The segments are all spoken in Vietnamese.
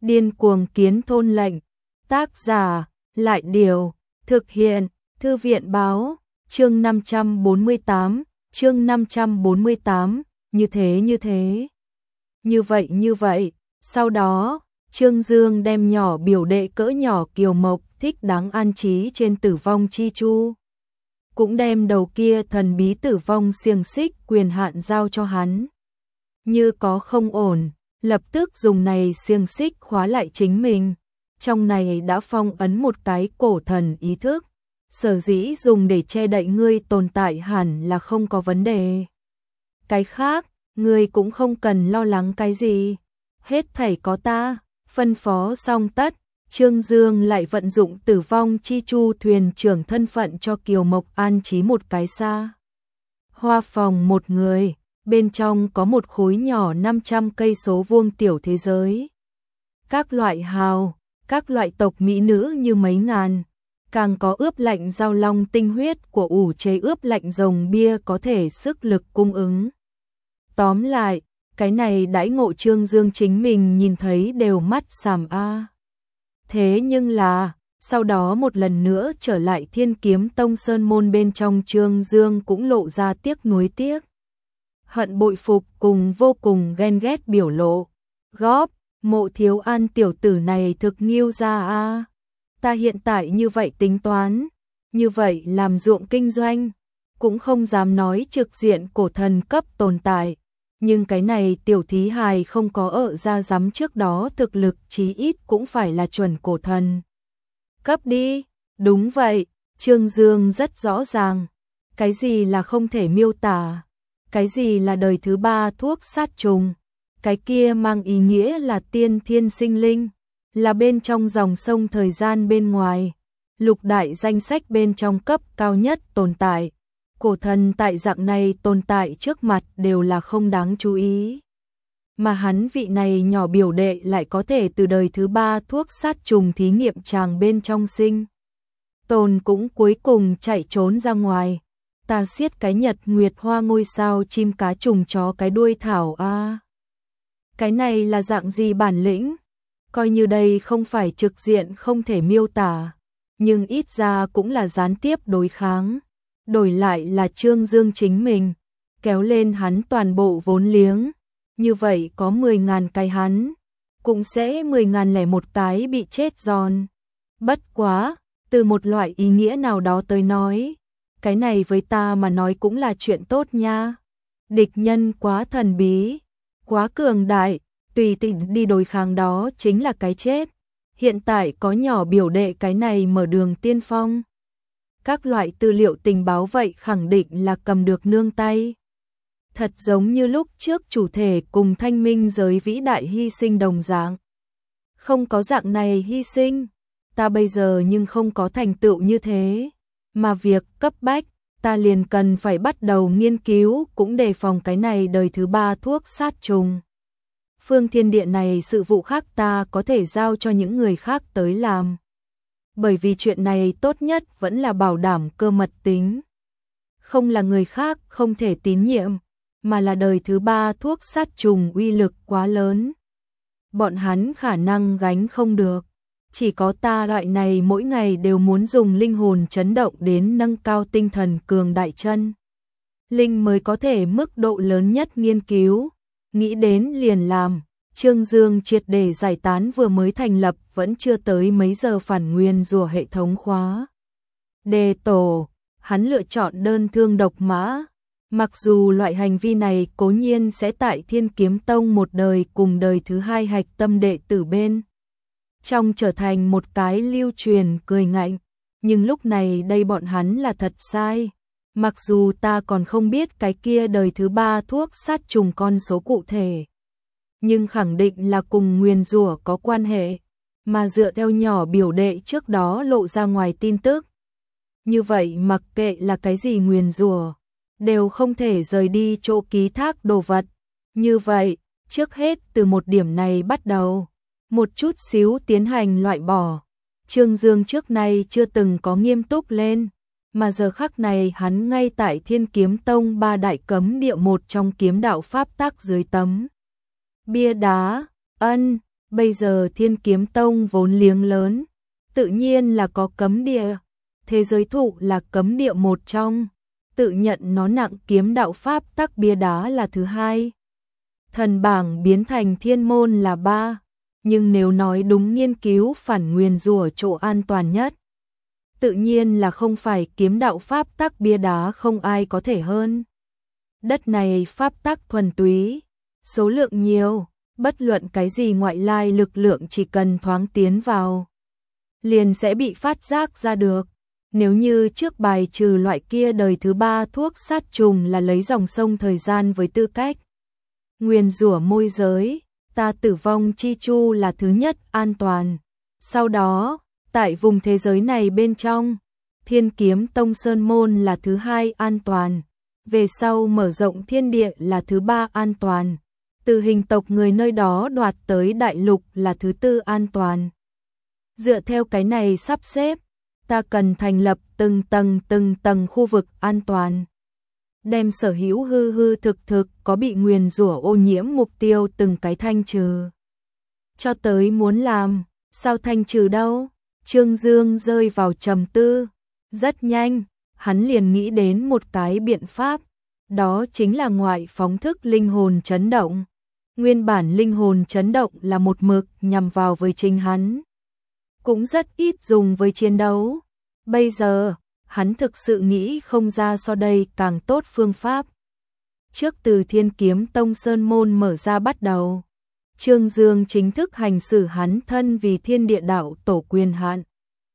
Điên cuồng kiến thôn lệnh. Tác giả, Lại Điều. Thực hiện, Thư viện báo. Chương 548, chương 548, như thế. Như vậy. Sau đó, Trương Dương đem nhỏ biểu đệ cỡ nhỏ Kiều Mộc thích đáng an trí trên tử vong chi chu. Cũng đem đầu kia thần bí tử vong xiềng xích quyền hạn giao cho hắn. Như có không ổn, lập tức dùng này xiềng xích khóa lại chính mình. Trong này đã phong ấn một cái cổ thần ý thức. Sở dĩ dùng để che đậy ngươi tồn tại hẳn là không có vấn đề. Cái khác, ngươi cũng không cần lo lắng cái gì. Hết thảy có ta, phân phó xong tất. Trương Dương lại vận dụng tử vong chi chu thuyền trưởng thân phận cho Kiều Mộc an trí một cái xa hoa phòng một người, bên trong có một khối nhỏ 500 cây số vuông tiểu thế giới. Các loại hào, các loại tộc mỹ nữ như mấy ngàn, càng có ướp lạnh giao long tinh huyết của ủ chế ướp lạnh rồng bia có thể sức lực cung ứng. Tóm lại, cái này đãi ngộ Trương Dương chính mình nhìn thấy đều mắt sàm a. Thế nhưng là, sau đó một lần nữa trở lại Thiên Kiếm Tông Sơn Môn bên trong, Trương Dương cũng lộ ra tiếc nuối tiếc hận bội phục cùng vô cùng ghen ghét biểu lộ. Góp, Mộ Thiếu An tiểu tử này thực nghiêu ra a. Ta hiện tại như vậy tính toán, như vậy làm ruộng kinh doanh, cũng không dám nói trực diện cổ thần cấp tồn tại. Nhưng cái này tiểu thí hài không có ở ra giám trước đó thực lực chí ít cũng phải là chuẩn cổ thần cấp đi. Đúng vậy, Trương Dương rất rõ ràng. Cái gì là không thể miêu tả, cái gì là đời thứ ba thuốc sát trùng, cái kia mang ý nghĩa là tiên thiên sinh linh, là bên trong dòng sông thời gian bên ngoài, lục đại danh sách bên trong cấp cao nhất tồn tại. Cổ thần tại dạng này tồn tại trước mặt đều là không đáng chú ý. Mà hắn vị này nhỏ biểu đệ lại có thể từ đời thứ ba thuốc sát trùng thí nghiệm tràng bên trong sinh tồn cũng cuối cùng chạy trốn ra ngoài. Ta siết cái nhật nguyệt hoa ngôi sao chim cá trùng chó cái đuôi thảo a. Cái này là dạng gì bản lĩnh? Coi như đây không phải trực diện không thể miêu tả, nhưng ít ra cũng là gián tiếp đối kháng. Đổi lại là Trương Dương chính mình, kéo lên hắn toàn bộ vốn liếng, như vậy có 10.000 cái hắn, cũng sẽ 10.001 cái bị chết giòn. Bất quá, từ một loại ý nghĩa nào đó tới nói, cái này với ta mà nói cũng là chuyện tốt nha. Địch nhân quá thần bí, quá cường đại, tùy tiện đi đối kháng đó chính là cái chết. Hiện tại có nhỏ biểu đệ cái này mở đường tiên phong. Các loại tư liệu tình báo vậy khẳng định là cầm được nương tay. Thật giống như lúc trước chủ thể cùng thanh minh giới vĩ đại hy sinh đồng dạng. Không có dạng này hy sinh, ta bây giờ nhưng không có thành tựu như thế. Mà việc cấp bách, ta liền cần phải bắt đầu nghiên cứu cũng đề phòng cái này đời thứ ba thuốc sát trùng. Phương thiên địa này sự vụ khác ta có thể giao cho những người khác tới làm. Bởi vì chuyện này tốt nhất vẫn là bảo đảm cơ mật tính. Không là người khác không thể tín nhiệm, mà là đời thứ ba thuốc sát trùng uy lực quá lớn. Bọn hắn khả năng gánh không được. Chỉ có ta loại này mỗi ngày đều muốn dùng linh hồn chấn động đến nâng cao tinh thần cường đại chân linh mới có thể mức độ lớn nhất nghiên cứu. Nghĩ đến liền làm. Trương Dương triệt để giải tán vừa mới thành lập vẫn chưa tới mấy giờ phản nguyên rùa hệ thống khóa đề tổ, hắn lựa chọn đơn thương độc mã. Mặc dù loại hành vi này cố nhiên sẽ tại Thiên Kiếm Tông một đời cùng đời thứ hai hạch tâm đệ tử bên trong trở thành một cái lưu truyền cười ngạnh, nhưng lúc này đây bọn hắn là thật sai. Mặc dù ta còn không biết cái kia đời thứ ba thuốc sát trùng con số cụ thể, nhưng khẳng định là cùng nguyền rủa có quan hệ, mà dựa theo nhỏ biểu đệ trước đó lộ ra ngoài tin tức. Như vậy mặc kệ là cái gì nguyền rủa, đều không thể rời đi chỗ ký thác đồ vật. Như vậy, trước hết từ một điểm này bắt đầu, một chút xíu tiến hành loại bỏ. Trương Dương trước nay chưa từng có nghiêm túc lên, mà giờ khắc này hắn ngay tại Thiên Kiếm Tông ba đại cấm địa một trong kiếm đạo pháp tác dưới tấm bia đá. Bây giờ Thiên Kiếm Tông vốn liếng lớn, tự nhiên là có cấm địa, thế giới thụ là cấm địa một trong, tự nhận nó nặng kiếm đạo pháp tắc bia đá là thứ hai. Thần bảng biến thành thiên môn là ba, nhưng nếu nói đúng nghiên cứu phản nguyền rủa chỗ an toàn nhất, tự nhiên là không phải kiếm đạo pháp tắc bia đá, không ai có thể hơn. Đất này pháp tắc thuần túy, số lượng nhiều, bất luận cái gì ngoại lai lực lượng chỉ cần thoáng tiến vào, liền sẽ bị phát giác ra được. Nếu như trước bài trừ loại kia đời thứ ba thuốc sát trùng là lấy dòng sông thời gian với tư cách nguyền rủa môi giới, ta tử vong chi chu là thứ nhất an toàn. Sau đó, tại vùng thế giới này bên trong, Thiên Kiếm Tông Sơn Môn là thứ hai an toàn. Về sau mở rộng thiên địa là thứ ba an toàn. Từ hình tộc người nơi đó đoạt tới đại lục là thứ tư an toàn. Dựa theo cái này sắp xếp, ta cần thành lập từng tầng khu vực an toàn. Đem sở hữu hư hư thực có bị nguyền rủa ô nhiễm mục tiêu từng cái thanh trừ. Cho tới muốn làm, sao thanh trừ đâu? Trương Dương rơi vào trầm tư. Rất nhanh, hắn liền nghĩ đến một cái biện pháp. Đó chính là ngoại phóng thức linh hồn chấn động. Nguyên bản linh hồn chấn động là một mực nhằm vào với chính hắn, cũng rất ít dùng với chiến đấu. Bây giờ, hắn thực sự nghĩ không ra so đây càng tốt phương pháp. Trước từ Thiên Kiếm Tông Sơn Môn mở ra bắt đầu, Trương Dương chính thức hành xử hắn thân vì thiên địa đạo tổ quyền hạn.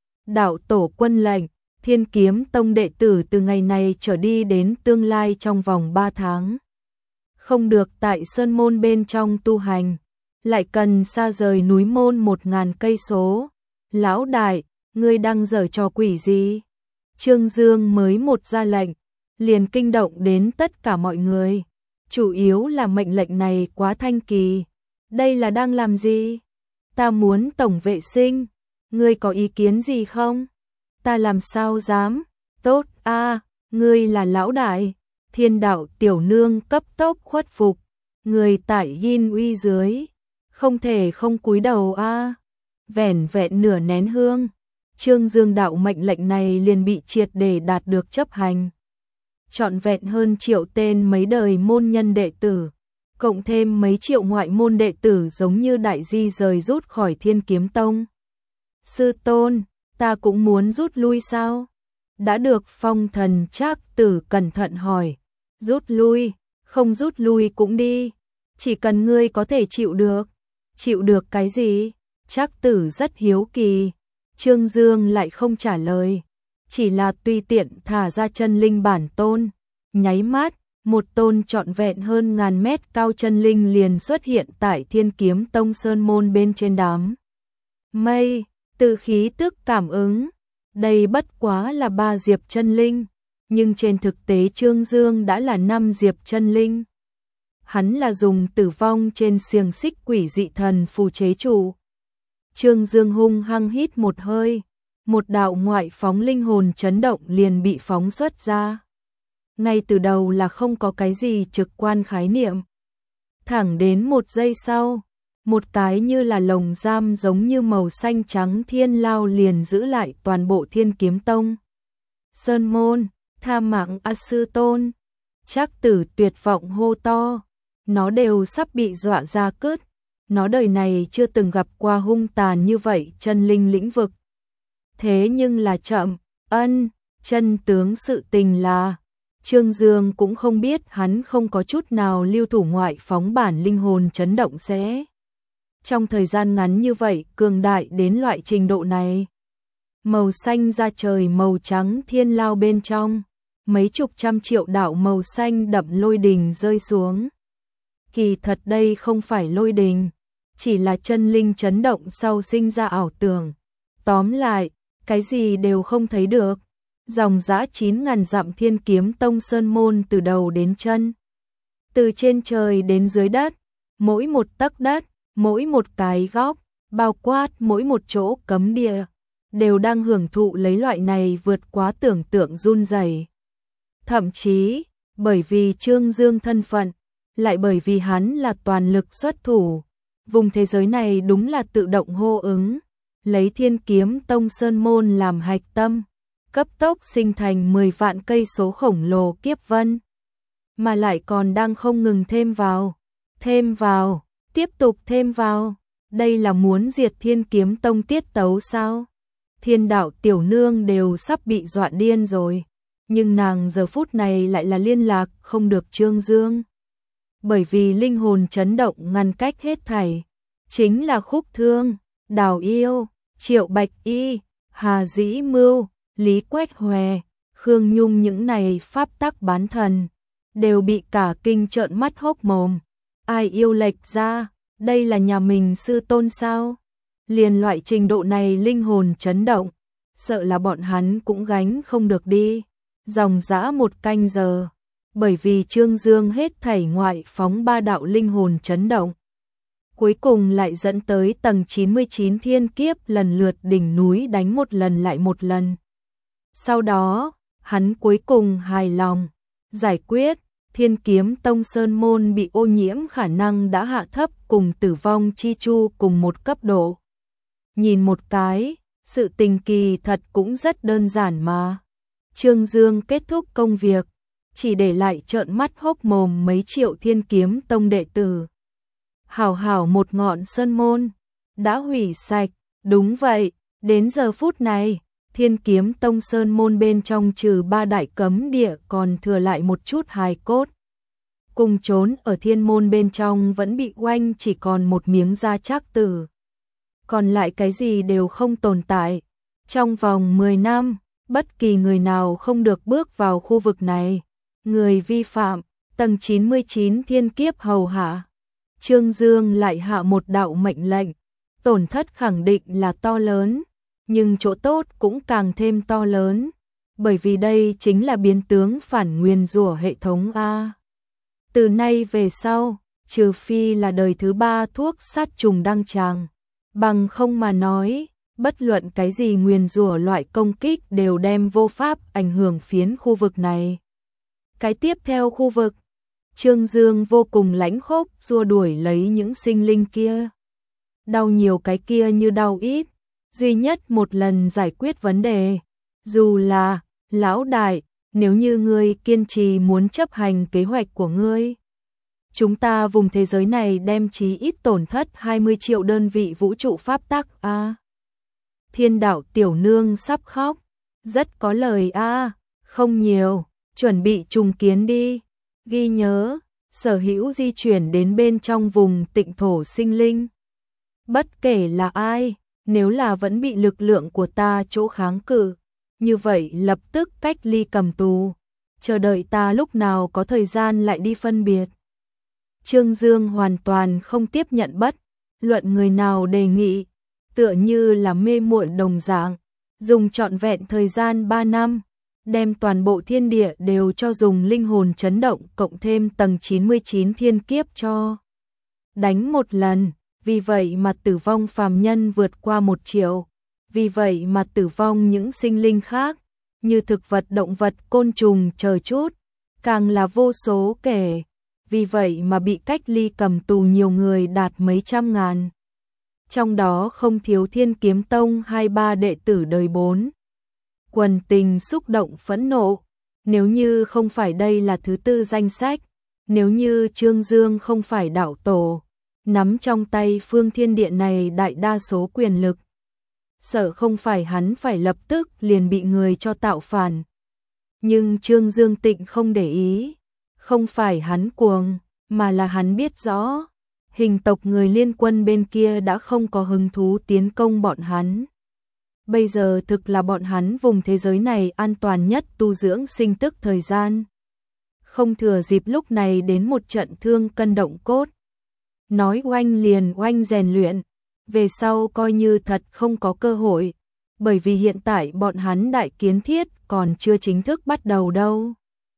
Đạo tổ quân lệnh, Thiên Kiếm Tông đệ tử từ ngày này trở đi đến tương lai trong vòng 3 tháng. Không được tại Sơn Môn bên trong tu hành, lại cần xa rời núi môn 1000 cây số. Lão đại, ngươi đang giở trò quỷ gì? Trương Dương mới một ra lệnh, liền kinh động đến tất cả mọi người. Chủ yếu là mệnh lệnh này quá thanh kỳ. Đây là đang làm gì? Ta muốn tổng vệ sinh. Ngươi có ý kiến gì không? Ta làm sao dám? Tốt a, ngươi là lão đại. Thiên đạo tiểu nương cấp tốc khuất phục. Người tại Yin uy dưới, không thể không cúi đầu a. Vẻn vẹn nửa nén hương, Trương Dương đạo mệnh lệnh này liền bị triệt để đạt được chấp hành. Trọn vẹn hơn triệu tên mấy đời môn nhân đệ tử, cộng thêm mấy triệu ngoại môn đệ tử giống như đại di rời rút khỏi Thiên Kiếm Tông. Sư tôn, ta cũng muốn rút lui sao? Đã được Phong Thần Trác Tử cẩn thận hỏi. Rút lui, không rút lui cũng đi, chỉ cần ngươi có thể chịu được. Chịu được cái gì? Trác Tử rất hiếu kỳ. Trương Dương lại không trả lời, chỉ là tùy tiện thả ra chân linh bản tôn. Nháy mắt, một tôn trọn vẹn hơn 1000 mét cao chân linh liền xuất hiện tại Thiên Kiếm Tông Sơn Môn bên trên đám mây. Từ khí tức cảm ứng, đây bất quá là 3 diệp chân linh, nhưng trên thực tế Trương Dương đã là 5 diệp chân linh. Hắn là dùng tử vong trên xiềng xích quỷ dị thần phù chế trụ. Trương Dương hung hăng hít một hơi, một đạo ngoại phóng linh hồn chấn động liền bị phóng xuất ra. Ngay từ đầu là không có cái gì trực quan khái niệm. Thẳng đến một giây sau, một cái như là lồng giam giống như màu xanh trắng thiên lao liền giữ lại toàn bộ Thiên Kiếm Tông. Sơn Môn, tha mạng a sư tôn. Trác Tử tuyệt vọng hô to, nó đều sắp bị dọa ra cứt. Nó đời này chưa từng gặp qua hung tàn như vậy chân linh lĩnh vực. Thế nhưng là chậm, chân tướng sự tình là, Trương Dương cũng không biết hắn không có chút nào lưu thủ ngoại phóng bản linh hồn chấn động sẽ. Trong thời gian ngắn như vậy cường đại đến loại trình độ này. Màu xanh da trời màu trắng thiên lao bên trong, mấy chục trăm triệu đạo màu xanh đậm lôi đình rơi xuống. Kỳ thật đây không phải lôi đình, chỉ là chân linh chấn động sau sinh ra ảo tưởng. Tóm lại, cái gì đều không thấy được. Dòng dã 9000 dặm Thiên Kiếm Tông Sơn Môn từ đầu đến chân, từ trên trời đến dưới đất, mỗi một tấc đất, mỗi một cái góc, bao quát mỗi một chỗ cấm địa, đều đang hưởng thụ lấy loại này vượt quá tưởng tượng run rẩy. Thậm chí, bởi vì Trương Dương thân phận, lại bởi vì hắn là toàn lực xuất thủ, Vùng thế giới này đúng là tự động hô ứng, lấy Thiên Kiếm Tông Sơn Môn làm hạch tâm, cấp tốc sinh thành 10 vạn cây số khổng lồ kiếp vân. Mà lại còn đang không ngừng thêm vào, tiếp tục thêm vào. Đây là muốn diệt Thiên Kiếm Tông tiết tấu sao? Thiên đạo tiểu nương đều sắp bị dọa điên rồi. Nhưng nàng giờ phút này lại là liên lạc không được Trương Dương. Bởi vì linh hồn chấn động ngăn cách hết thảy. Chính là Khúc Thương, Đào Yêu, Triệu Bạch Y, Hà Dĩ Mưu, Lý Quách Hòe, Khương Nhung những này pháp tắc bán thần. Đều bị cả kinh trợn mắt hốc mồm. Ai yêu lệch ra, đây là nhà mình sư tôn sao? Liền loại trình độ này linh hồn chấn động, sợ là bọn hắn cũng gánh không được đi. Dòng dã 1 canh giờ, bởi vì Trương Dương hết thảy ngoại phóng 3 đạo linh hồn chấn động. Cuối cùng lại dẫn tới tầng 99 thiên kiếp lần lượt đỉnh núi đánh một lần lại một lần. Sau đó, hắn cuối cùng hài lòng, giải quyết, Thiên Kiếm Tông Sơn Môn bị ô nhiễm khả năng đã hạ thấp cùng tử vong chi chu cùng một cấp độ. Nhìn một cái, sự tình kỳ thật cũng rất đơn giản mà. Trương Dương kết thúc công việc, chỉ để lại trợn mắt hốc mồm mấy triệu Thiên Kiếm Tông đệ tử. Hảo hảo một ngọn sơn môn, đã hủy sạch, đúng vậy, đến giờ phút này, Thiên Kiếm Tông Sơn Môn bên trong trừ 3 đại cấm địa còn thừa lại một chút hài cốt. Cùng trốn ở thiên môn bên trong vẫn bị oanh chỉ còn một miếng da trác tử. Còn lại cái gì đều không tồn tại. Trong vòng 10 năm, bất kỳ người nào không được bước vào khu vực này. Người vi phạm, tầng 99 thiên kiếp hầu hạ. Trương Dương lại hạ một đạo mệnh lệnh. Tổn thất khẳng định là to lớn, nhưng chỗ tốt cũng càng thêm to lớn. Bởi vì đây chính là biến tướng phản nguyền rủa hệ thống A. Từ nay về sau, trừ phi là đời thứ 3 thuốc sát trùng đăng tràng. Bằng không mà nói, bất luận cái gì nguyền rủa loại công kích đều đem vô pháp ảnh hưởng phiến khu vực này. Cái tiếp theo khu vực, Trương Dương vô cùng lãnh khốc xua đuổi lấy những sinh linh kia. Đau nhiều cái kia như đau ít, duy nhất một lần giải quyết vấn đề. Dù là, lão đại, nếu như ngươi kiên trì muốn chấp hành kế hoạch của ngươi, chúng ta vùng thế giới này đem chí ít tổn thất 20 triệu đơn vị vũ trụ pháp tắc a. Thiên đạo tiểu nương sắp khóc, rất có lời a, không nhiều, chuẩn bị trùng kiến đi. Ghi nhớ, sở hữu di chuyển đến bên trong vùng tịnh thổ sinh linh. Bất kể là ai, nếu là vẫn bị lực lượng của ta chỗ kháng cự, như vậy lập tức cách ly cầm tù, chờ đợi ta lúc nào có thời gian lại đi phân biệt. Trương Dương hoàn toàn không tiếp nhận bất luận người nào đề nghị, tựa như là mê muội đồng dạng, dùng trọn vẹn thời gian 3 năm, đem toàn bộ thiên địa đều cho dùng linh hồn chấn động cộng thêm tầng 99 thiên kiếp cho đánh một lần, vì vậy mà tử vong phàm nhân vượt qua 1 triệu. Vì vậy mà tử vong những sinh linh khác, như thực vật, động vật, côn trùng chờ chút, càng là vô số kể. Vì vậy mà bị cách ly cầm tù nhiều người đạt mấy trăm ngàn. Trong đó không thiếu Thiên Kiếm Tông 2-3 đệ tử đời 4. Quần tình xúc động phẫn nộ, nếu như không phải đây là thứ 4 danh sách, nếu như Trương Dương không phải đạo tổ, nắm trong tay phương thiên địa này đại đa số quyền lực, sợ không phải hắn phải lập tức liền bị người cho tạo phản. Nhưng Trương Dương Tịnh không để ý, không phải hắn cuồng, mà là hắn biết rõ, hình tộc người liên quân bên kia đã không có hứng thú tiến công bọn hắn. Bây giờ thực là bọn hắn vùng thế giới này an toàn nhất tu dưỡng sinh tức thời gian. Không thừa dịp lúc này đến một trận thương cân động cốt. Nói oanh liền oanh rèn luyện, về sau coi như thật không có cơ hội, bởi vì hiện tại bọn hắn đại kiến thiết còn chưa chính thức bắt đầu đâu.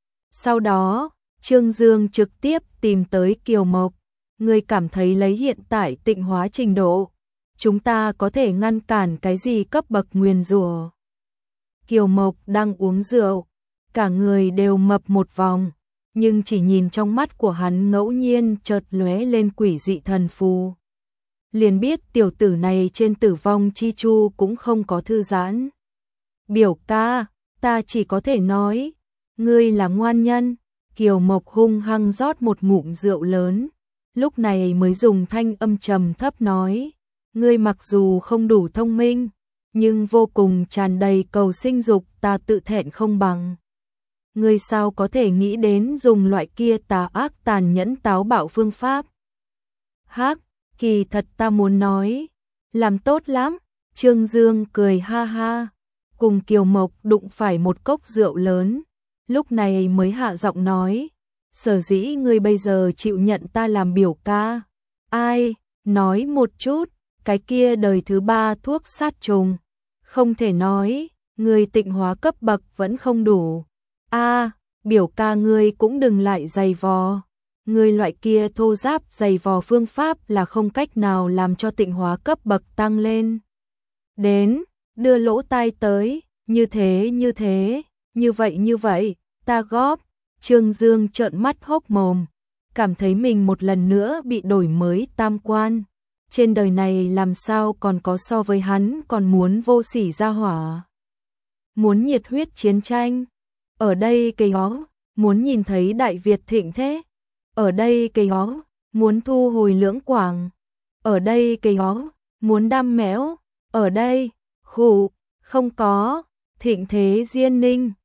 Sau đó, Trương Dương trực tiếp tìm tới Kiều Mộc, người cảm thấy lấy hiện tại tịnh hóa trình độ, chúng ta có thể ngăn cản cái gì cấp bậc nguyền rủa. Kiều Mộc đang uống rượu, cả người đều mập một vòng, nhưng chỉ nhìn trong mắt của hắn ngẫu nhiên chợt lóe lên quỷ dị thần phù. liền biết tiểu tử này trên tử vong chi chu cũng không có thư giãn. Biểu ca, ta chỉ có thể nói, ngươi là ngoan nhân. Kiều Mộc hung hăng rót một ngụm rượu lớn, lúc này mới dùng thanh âm trầm thấp nói, ngươi mặc dù không đủ thông minh, nhưng vô cùng tràn đầy cầu sinh dục, ta tự thẹn không bằng. Ngươi sao có thể nghĩ đến dùng loại kia tà ác tàn nhẫn táo bạo phương pháp? Hắc, kỳ thật ta muốn nói, làm tốt lắm. Trương Dương cười ha ha, cùng Kiều Mộc đụng phải một cốc rượu lớn, lúc này mới hạ giọng nói, sở dĩ ngươi bây giờ chịu nhận ta làm biểu ca. Ai, nói một chút, cái kia đời thứ 3 thuốc sát trùng. Không thể nói, ngươi tịnh hóa cấp bậc vẫn không đủ. Biểu ca ngươi cũng đừng lại giày vò. Ngươi loại kia thô giáp giày vò phương pháp là không cách nào làm cho tịnh hóa cấp bậc tăng lên. Đến, đưa lỗ tai tới, như thế, như vậy, ta góp. Trương Dương trợn mắt hốc mồm, cảm thấy mình một lần nữa bị đổi mới tam quan. Trên đời này làm sao còn có so với hắn còn muốn vô sỉ ra hỏa. Muốn nhiệt huyết chiến tranh. Ở đây cây ó, muốn nhìn thấy Đại Việt thịnh thế. Ở đây cây ó, muốn thu hồi Lưỡng Quảng. Ở đây cây ó, muốn đam mẽo. Ở đây, khụ, không có, thịnh thế Diên Ninh.